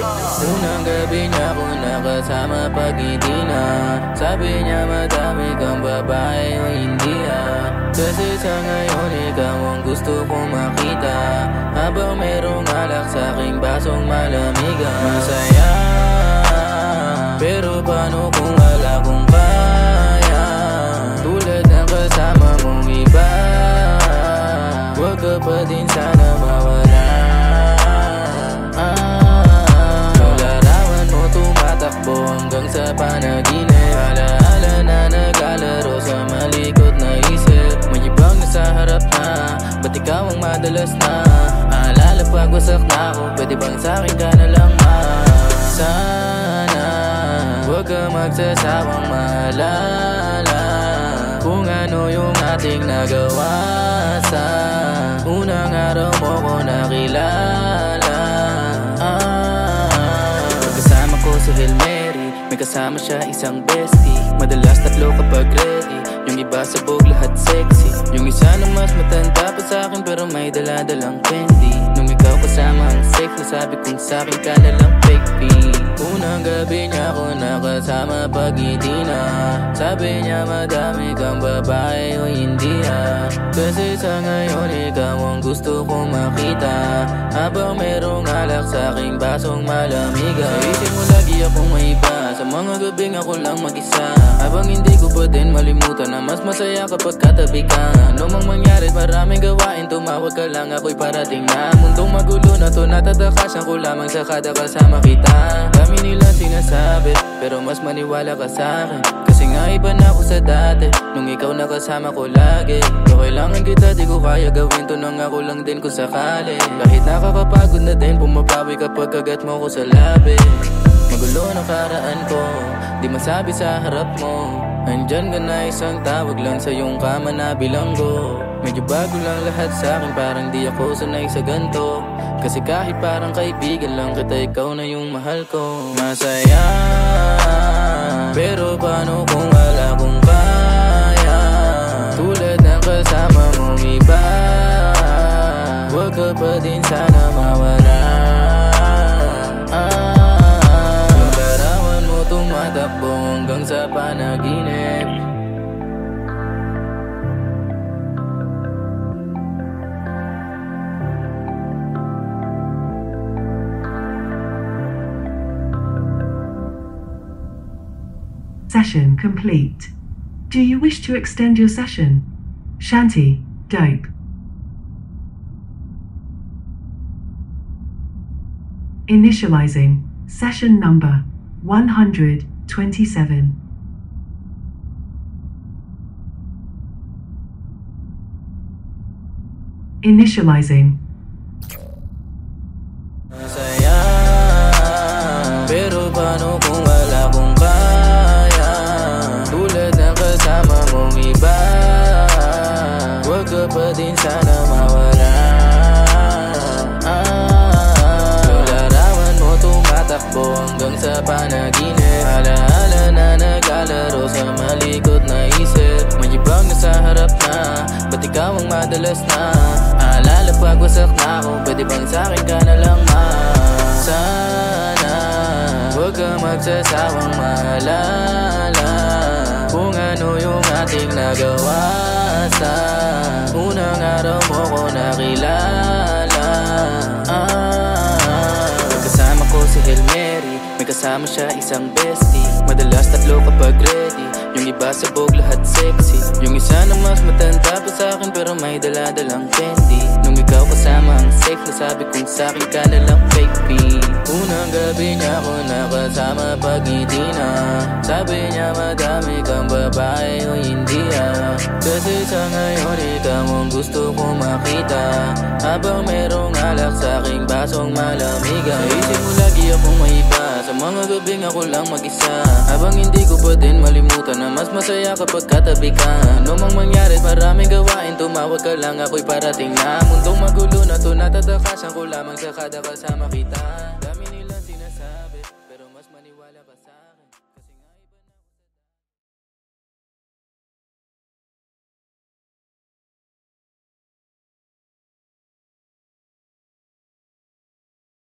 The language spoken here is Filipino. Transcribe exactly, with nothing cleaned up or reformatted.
Unang gabi niya ako nakasama pag hindi na. Sabi niya madami kang babae o hindi ah. Kasi sa ngayon ikaw ang gusto kong makita. Habang merong alak sa aking basong malamigan. Masaya, pero paano kung wala kong kaya? Tulad ng kasama mong iba, huwag ka pa din sana mawala. ah, Yung larawan mo tumatakbo hanggang sa panaginip. Alaala na naglalaro sa malikot na isip. May ibang nasa harap na, ba't ikaw ang madalas na? Aalala pag wasak na ako, pwede bang sa'kin ka na lang ma? Sana huwag ka magsasawang maalala kung ano yung ating nagawa sa unang araw mo ko nakilala. ah, Pagkasama ko si Hail Mary, may kasama siya isang bestie. Madalas tatlo kapag ready, yung iba sabog lahat sexy. Yung isa na mas matanda pa sa'kin pero may daladalang candy. Nung ikaw kasama ang safe, nasabi kong sa'kin ka na lang fake pee. Unang gabi niya ako nakasama pag hindi na. Sabi niya madami kang babae o hindi ah. Kasi sa ngayon ikaw ang gusto kong makita. Habang merong alak sa aking basong malamigan. Sa isip mo lagi akong may iba, sa mga gabing ako lang mag-isa. Habang hindi ko pa din malimutan na mas masaya kapag katabi ka. Ano mang mangyari maraming gawain, tumawag ka lang ako'y parating na. Mundong magulo na to, natatakasan ko lamang sa kada kasama kita. Dami nila sinasabi, pero mas maniwala ka sa'kin. Kasi nga iba na ako sa dati, nung ikaw nakasama ko lagi. Kung kailangan kita, di ko kaya gawin to nang ako lang din kung sakali. Kahit nakakapagod na din, pumapawi kapag kagat mo ko sa labi. Magulo na karaan ko, di masabi sa harap mo. Andyan ka na isang tawag lang sa iyong kama na bilanggo. Medyo bago lang lahat sa'kin, parang di ako sanay sa ganto. Kasi kahit parang kaibigan lang kita, ikaw na yung mahal ko. Masaya, pero paano kung wala kong kaya? Tulad ng kasama mong iba, huwag ka pa din sana mawala. ah, Yung larawan mo tumatakbo hanggang sa panaginip. Session complete. Do you wish to extend your session? Shanty, dope. Initializing session number one hundred twenty-seven. Initializing. Masaya, pero paano kung wala kong kaya? Tulad ng kasama mong iba, huwag ka pa din sana mawala. ah, Yung larawan mo tumatakbo hanggang sa panaginip. Alaala na naglalaro sa malikot na isip. May ibang nasa harap na, ba't ikaw ang madalas na? Aalala pag wasak na ako, pwede bang sa'kin ka na lang ma? Sana huwag ka magsasawang maalala kung ano yung ating nagawa sa unang araw mo ko nakilala. ah, Pagkasama ko si Hail Mary, may kasama siya isang bestie. Madalas tatlo kapag ready, yung iba sabog lahat sexy. Yung isa na mas matanda pa sa'kin pero may daladalang candy. Nung ikaw kasama ang safe, nasabi kong sa'kin ka na lang fake pee. Unang gabi niya ako nakasama pag hindi na. Sabi niya madami kang babae o hindi ah. Kasi sa ngayon ikaw ang gusto kong makita. Habang merong alak sa aking basong malamigan. Sa isip mo lagi akong may iba, sa mga gabing ako lang mag-isa. Habang hindi ko pa din malimutan na mas masaya kapag katabi ka. Ano mang mangyari maraming gawain, tumawag ka lang ako'y parating na. Mundong magulo na to, natatakasan ko lamang sa kada kasama kita. Dami nilang sinasabi, pero mas maniwala ka sa'kin.